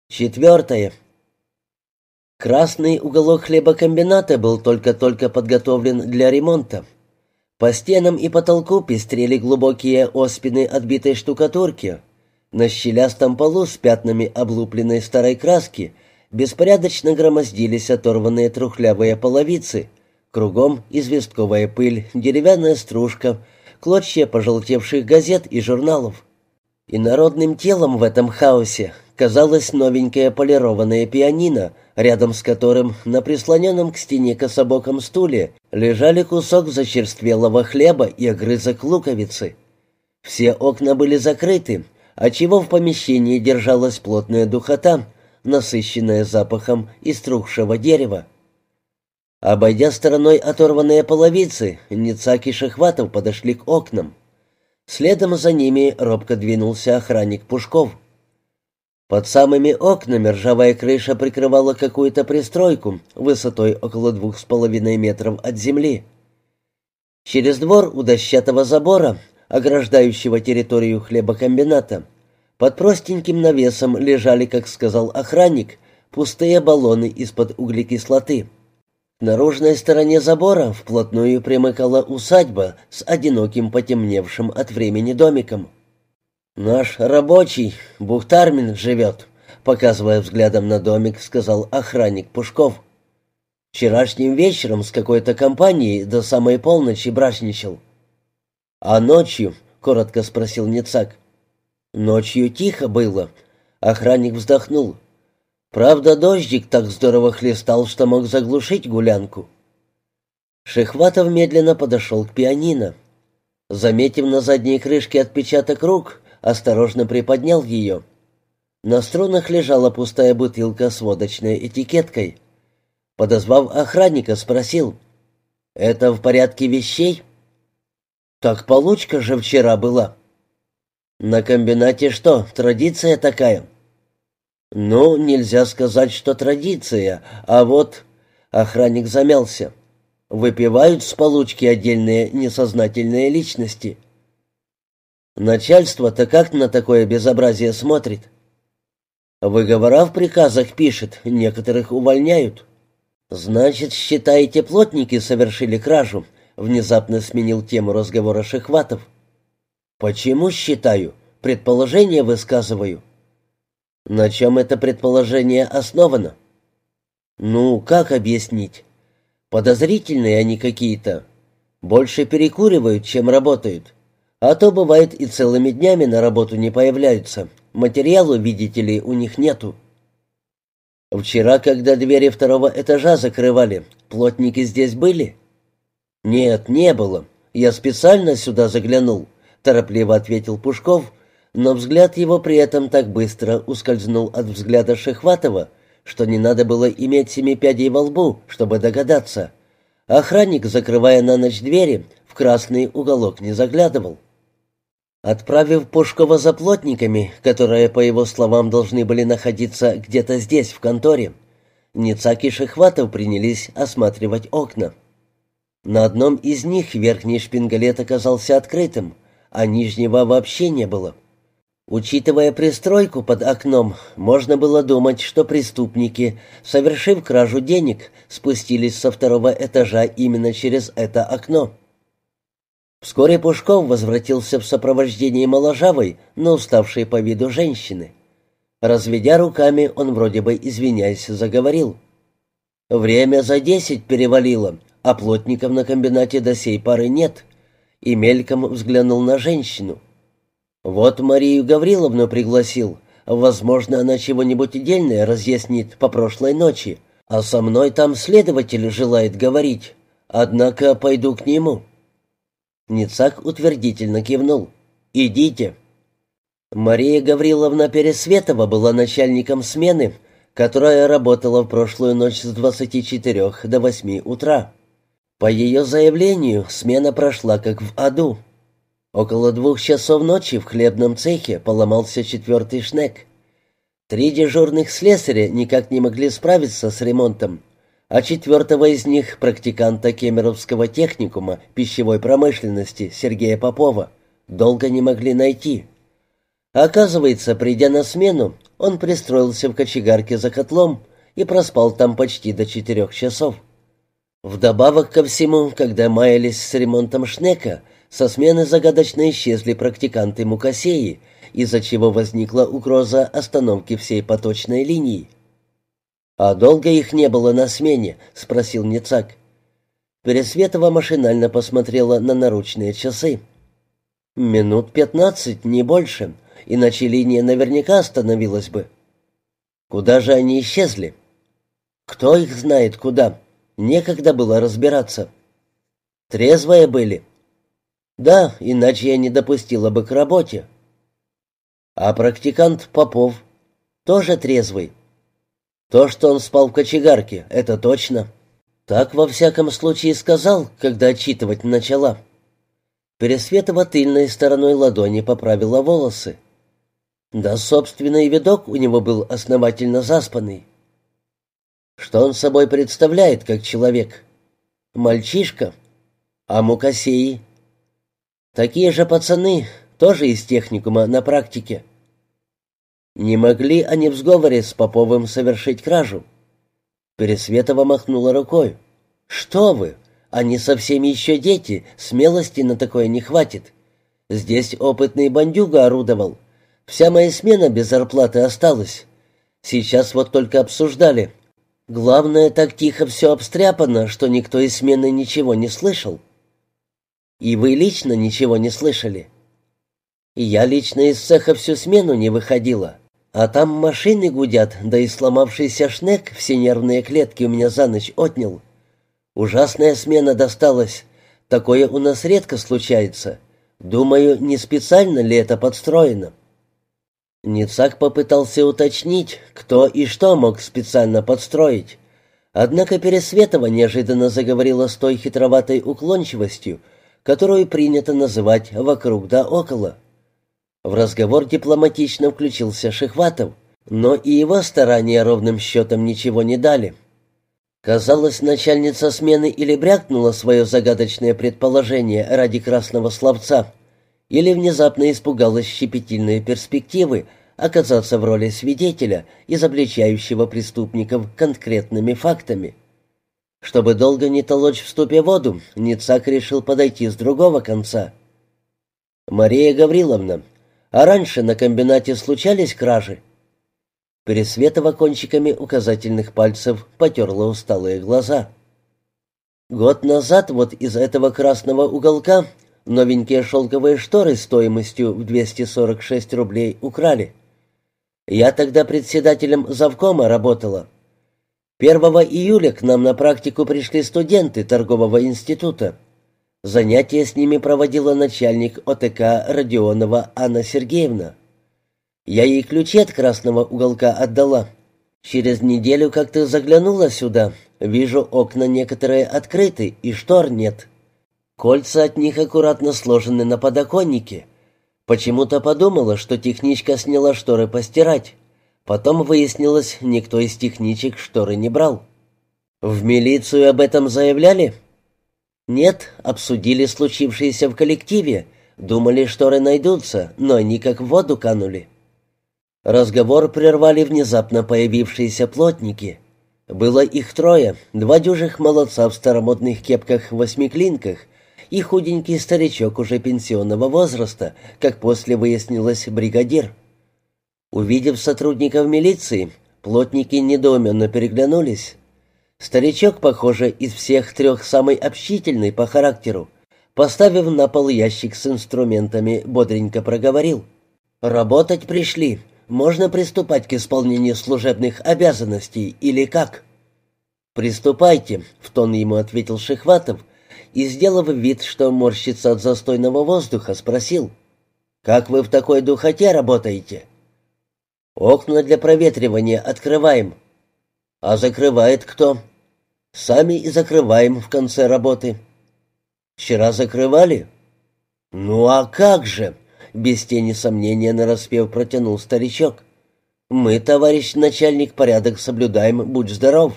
Четвертое. Красный уголок хлебокомбината был только-только подготовлен для ремонта. По стенам и потолку пестрели глубокие оспины отбитой штукатурки. На щелястом полу с пятнами облупленной старой краски беспорядочно громоздились оторванные трухлявые половицы. Кругом известковая пыль, деревянная стружка, клочья пожелтевших газет и журналов. И народным телом в этом хаосе казалось новенькое полированное пианино, рядом с которым на прислоненном к стене кособоком стуле лежали кусок зачерствелого хлеба и огрызок луковицы. Все окна были закрыты, отчего в помещении держалась плотная духота, насыщенная запахом иструхшего дерева. Обойдя стороной оторванные половицы, Ницак и Шехватов подошли к окнам. Следом за ними робко двинулся охранник Пушков. Под самыми окнами ржавая крыша прикрывала какую-то пристройку высотой около 2,5 метров от земли. Через двор у дощатого забора, ограждающего территорию хлебокомбината, под простеньким навесом лежали, как сказал охранник, пустые баллоны из-под углекислоты. К наружной стороне забора вплотную примыкала усадьба с одиноким потемневшим от времени домиком. «Наш рабочий, Бухтармин, живет», — показывая взглядом на домик, сказал охранник Пушков. «Вчерашним вечером с какой-то компанией до самой полночи брачничал». «А ночью?» — коротко спросил Ницак. «Ночью тихо было». Охранник вздохнул. «Правда, дождик так здорово хлестал, что мог заглушить гулянку». Шехватов медленно подошел к пианино. Заметив на задней крышке отпечаток рук, осторожно приподнял ее. На струнах лежала пустая бутылка с водочной этикеткой. Подозвав охранника, спросил: «Это в порядке вещей?» «Так получка же вчера была». «На комбинате что, традиция такая?» «Ну, нельзя сказать, что традиция, а вот...» Охранник замялся. «Выпивают с получки отдельные несознательные личности». «Начальство-то как на такое безобразие смотрит?» «Выговора в приказах пишет, некоторых увольняют». «Значит, считаете, плотники совершили кражу?» Внезапно сменил тему разговора Шехватов. «Почему считаю? Предположение высказываю». «На чем это предположение основано?» «Ну, как объяснить? Подозрительные они какие-то. Больше перекуривают, чем работают. А то, бывает, и целыми днями на работу не появляются. Материалу, видите ли, у них нету». «Вчера, когда двери второго этажа закрывали, плотники здесь были?» «Нет, не было. Я специально сюда заглянул», — торопливо ответил Пушков, но взгляд его при этом так быстро ускользнул от взгляда Шехватова, что не надо было иметь 7 пядей во лбу, чтобы догадаться. Охранник, закрывая на ночь двери, в красный уголок не заглядывал. Отправив Пушкова за плотниками, которые, по его словам, должны были находиться где-то здесь, в конторе, Ницак и Шехватов принялись осматривать окна. На одном из них верхний шпингалет оказался открытым, а нижнего вообще не было. Учитывая пристройку под окном, можно было думать, что преступники, совершив кражу денег, спустились со второго этажа именно через это окно. Вскоре Пушков возвратился в сопровождении моложавой, но уставшей по виду женщины. Разведя руками, он вроде бы, извиняясь, заговорил. «Время за 10 перевалило, а плотников на комбинате до сей поры нет», и мельком взглянул на женщину. «Вот Марию Гавриловну пригласил. Возможно, она чего-нибудь дельное разъяснит по прошлой ночи, а со мной там следователь желает говорить. Однако пойду к нему». Ницак утвердительно кивнул. «Идите». Мария Гавриловна Пересветова была начальником смены, которая работала в прошлую ночь с 24 до 8 утра. По ее заявлению, смена прошла как в аду. Около 2 часов ночи в хлебном цехе поломался 4-й шнек. 3 дежурных слесаря никак не могли справиться с ремонтом, а 4-го из них, практиканта Кемеровского техникума пищевой промышленности Сергея Попова, долго не могли найти. Оказывается, придя на смену, он пристроился в кочегарке за котлом и проспал там почти до 4 часов. Вдобавок ко всему, когда маялись с ремонтом шнека, со смены загадочно исчезли практиканты Мукасеи, из-за чего возникла угроза остановки всей поточной линии. «А долго их не было на смене?» — спросил Ницак. Пересветова машинально посмотрела на наручные часы. «Минут 15, не больше, иначе линия наверняка остановилась бы». «Куда же они исчезли?» «Кто их знает куда? Некогда было разбираться». «Трезвые были?» «Да, иначе я не допустила бы к работе». «А практикант Попов тоже трезвый?» «То, что он спал в кочегарке, это точно». «Так, во всяком случае, сказал, когда отчитывать начала». Пересветова тыльной стороной ладони поправила волосы. Да, собственно, и видок у него был основательно заспанный. Что он собой представляет, как человек? Мальчишка. А Мукасеи? Такие же пацаны, тоже из техникума на практике. Не могли они в сговоре с Поповым совершить кражу? Пересветова махнула рукой. «Что вы? Они совсем еще дети, смелости на такое не хватит. Здесь опытный бандюга орудовал. Вся моя смена без зарплаты осталась. Сейчас вот только обсуждали. Главное, так тихо все обстряпано, что никто из смены ничего не слышал». «И вы лично ничего не слышали?» «Я лично из цеха всю смену не выходила. А там машины гудят, да и сломавшийся шнек все нервные клетки у меня за ночь отнял. Ужасная смена досталась. Такое у нас редко случается. Думаю, не специально ли это подстроено?» Ницак попытался уточнить, кто и что мог специально подстроить. Однако Пересветова неожиданно заговорила с той хитроватой уклончивостью, которую принято называть «вокруг да около». В разговор дипломатично включился Шихватов, но и его старания ровным счетом ничего не дали. Казалось, начальница смены или брякнула свое загадочное предположение ради красного словца, или внезапно испугалась щепетильной перспективы оказаться в роли свидетеля, изобличающего преступников конкретными фактами. Чтобы долго не толочь в ступе воду, Ницак решил подойти с другого конца. «Мария Гавриловна, а раньше на комбинате случались кражи?» Пересветова кончиками указательных пальцев потерла усталые глаза. «Год назад вот из этого красного уголка новенькие шелковые шторы стоимостью в 246 рублей украли. Я тогда председателем завкома работала. 1 июля к нам на практику пришли студенты торгового института. Занятия с ними проводила начальник ОТК Родионова Анна Сергеевна. Я ей ключи от красного уголка отдала. Через неделю как-то заглянула сюда. Вижу, окна некоторые открыты, и штор нет. Кольца от них аккуратно сложены на подоконнике. Почему-то подумала, что техничка сняла шторы постирать. Потом выяснилось, никто из техничек шторы не брал. В милицию об этом заявляли? Нет, обсудили случившееся в коллективе. Думали, шторы найдутся, но они как в воду канули. Разговор прервали внезапно появившиеся плотники. Было их 3, 2 дюжих молодца в старомодных кепках-восьмиклинках и худенький старичок уже пенсионного возраста, как после выяснилось, бригадир. Увидев сотрудников милиции, плотники недоуменно переглянулись. Старичок, похоже, из всех 3 самый общительный по характеру, поставив на пол ящик с инструментами, бодренько проговорил: «Работать пришли. Можно приступать к исполнению служебных обязанностей или как?» «Приступайте», — в тон ему ответил Шихватов и, сделав вид, что морщится от застойного воздуха, спросил: «Как вы в такой духоте работаете?» «Окна для проветривания открываем». «А закрывает кто?» «Сами и закрываем в конце работы». «Вчера закрывали?» «Ну а как же?» — без тени сомнения нараспев протянул старичок. «Мы, товарищ начальник, порядок соблюдаем, будь здоров».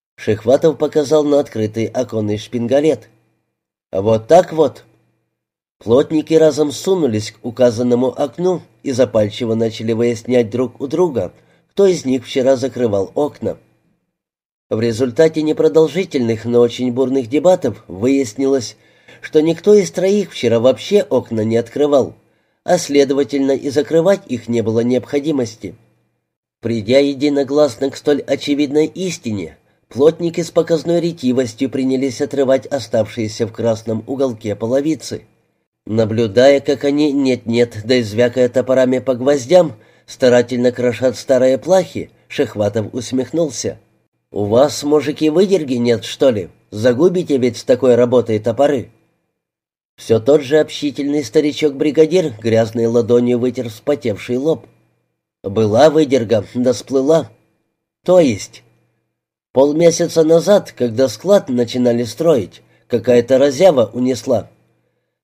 Шихватов показал на открытый оконный шпингалет. «Вот так вот». Плотники разом сунулись к указанному окну и запальчиво начали выяснять друг у друга, кто из них вчера закрывал окна. В результате непродолжительных, но очень бурных дебатов выяснилось, что никто из троих вчера вообще окна не открывал, а следовательно и закрывать их не было необходимости. Придя единогласно к столь очевидной истине, плотники с показной ретивостью принялись отрывать оставшиеся в красном уголке половицы. Наблюдая, как они нет-нет, да и звякая топорами по гвоздям, старательно крошат старые плахи, Шехватов усмехнулся. «У вас, мужики, выдерги нет, что ли? Загубите ведь с такой работой топоры». Все тот же общительный старичок-бригадир грязной ладонью вытер вспотевший лоб. «Была выдерга, да сплыла». «То есть?» «Полмесяца назад, когда склад начинали строить, какая-то разява унесла».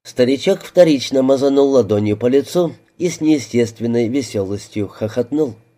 Старичок вторично мазанул ладонью по лицу и с неестественной веселостью хохотнул.